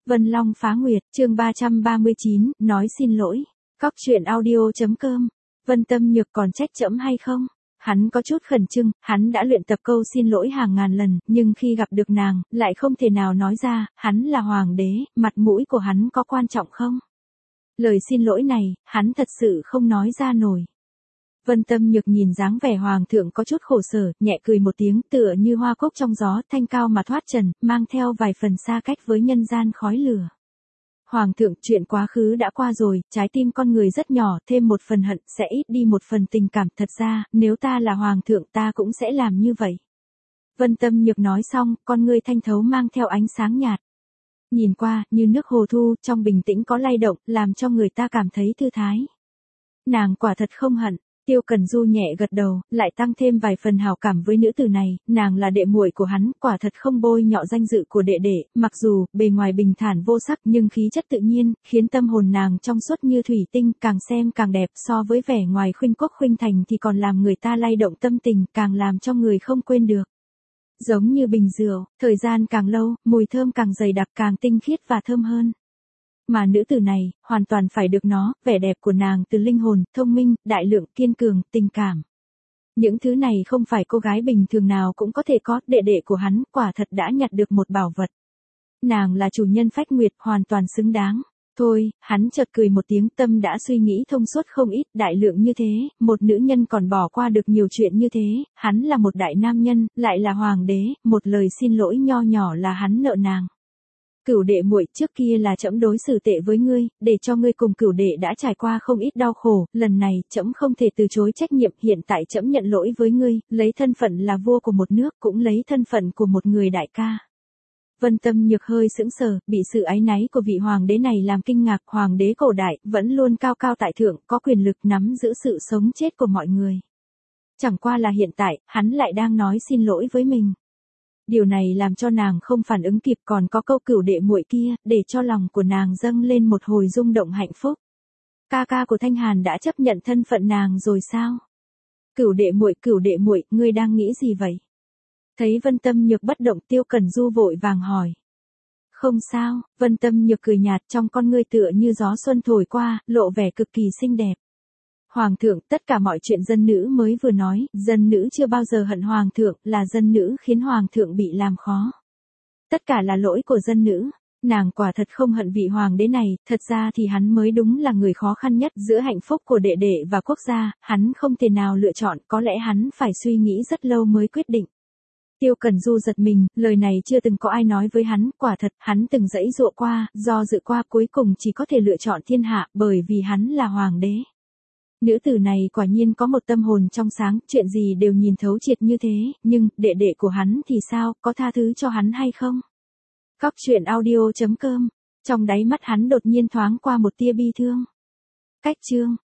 Vân Long Phá Nguyệt, chương 339, nói xin lỗi. Cóc truyện audio.com. Vân Tâm Nhược còn trách trẫm hay không? Hắn có chút khẩn trương, hắn đã luyện tập câu xin lỗi hàng ngàn lần, nhưng khi gặp được nàng, lại không thể nào nói ra, hắn là hoàng đế, mặt mũi của hắn có quan trọng không? Lời xin lỗi này, hắn thật sự không nói ra nổi. Vân Tâm Nhược nhìn dáng vẻ hoàng thượng có chút khổ sở, nhẹ cười một tiếng, tựa như hoa cúc trong gió, thanh cao mà thoát trần, mang theo vài phần xa cách với nhân gian khói lửa. Hoàng thượng, chuyện quá khứ đã qua rồi, trái tim con người rất nhỏ, thêm một phần hận, sẽ ít đi một phần tình cảm, thật ra, nếu ta là hoàng thượng ta cũng sẽ làm như vậy. Vân Tâm Nhược nói xong, con ngươi thanh thấu mang theo ánh sáng nhạt. Nhìn qua, như nước hồ thu, trong bình tĩnh có lay động, làm cho người ta cảm thấy thư thái. Nàng quả thật không hận. Tiêu Cẩn Du nhẹ gật đầu, lại tăng thêm vài phần hảo cảm với nữ tử này, nàng là đệ muội của hắn, quả thật không bôi nhọ danh dự của đệ đệ, mặc dù bề ngoài bình thản vô sắc nhưng khí chất tự nhiên, khiến tâm hồn nàng trong suốt như thủy tinh, càng xem càng đẹp, so với vẻ ngoài khuynh quốc khuynh thành thì còn làm người ta lay động tâm tình, càng làm cho người không quên được. Giống như bình rượu, thời gian càng lâu, mùi thơm càng dày đặc, càng tinh khiết và thơm hơn. Mà nữ tử này, hoàn toàn phải được nó, vẻ đẹp của nàng từ linh hồn, thông minh, đại lượng, kiên cường, tình cảm. Những thứ này không phải cô gái bình thường nào cũng có thể có, đệ đệ của hắn, quả thật đã nhặt được một bảo vật. Nàng là chủ nhân Phách Nguyệt, hoàn toàn xứng đáng. Thôi, hắn chợt cười một tiếng, tâm đã suy nghĩ thông suốt không ít, đại lượng như thế, một nữ nhân còn bỏ qua được nhiều chuyện như thế, hắn là một đại nam nhân, lại là hoàng đế, một lời xin lỗi nho nhỏ là hắn nợ nàng. Cửu đệ muội, trước kia là trẫm đối xử tệ với ngươi, để cho ngươi cùng cửu đệ đã trải qua không ít đau khổ, lần này trẫm không thể từ chối trách nhiệm, hiện tại trẫm nhận lỗi với ngươi, lấy thân phận là vua của một nước, cũng lấy thân phận của một người đại ca. Vân Tâm Nhược hơi sững sờ, bị sự áy náy của vị hoàng đế này làm kinh ngạc, hoàng đế cổ đại, vẫn luôn cao cao tại thượng, có quyền lực nắm giữ sự sống chết của mọi người. Chẳng qua là hiện tại, hắn lại đang nói xin lỗi với mình. Điều này làm cho nàng không phản ứng kịp, còn có câu cửu đệ muội kia, để cho lòng của nàng dâng lên một hồi rung động hạnh phúc. Ca ca của Thanh Hàn đã chấp nhận thân phận nàng rồi sao? Cửu đệ muội, ngươi đang nghĩ gì vậy? Thấy Vân Tâm Nhược bất động, Tiêu Cẩn Du vội vàng hỏi. Không sao, Vân Tâm Nhược cười nhạt, trong con ngươi tựa như gió xuân thổi qua, lộ vẻ cực kỳ xinh đẹp. Hoàng thượng, tất cả mọi chuyện dân nữ mới vừa nói, dân nữ chưa bao giờ hận hoàng thượng, là dân nữ khiến hoàng thượng bị làm khó. Tất cả là lỗi của dân nữ, nàng quả thật không hận vị hoàng đế này, thật ra thì hắn mới đúng là người khó khăn nhất, giữa hạnh phúc của đệ đệ và quốc gia, hắn không thể nào lựa chọn, có lẽ hắn phải suy nghĩ rất lâu mới quyết định. Tiêu Cẩn Du giật mình, lời này chưa từng có ai nói với hắn, quả thật, hắn từng giãy giụa qua, do dự qua, cuối cùng chỉ có thể lựa chọn thiên hạ, bởi vì hắn là hoàng đế. Nữ tử này quả nhiên có một tâm hồn trong sáng, chuyện gì đều nhìn thấu triệt như thế, nhưng, đệ đệ của hắn thì sao, có tha thứ cho hắn hay không? Cóc truyện audio.com. Trong đáy mắt hắn đột nhiên thoáng qua một tia bi thương. Cách chương.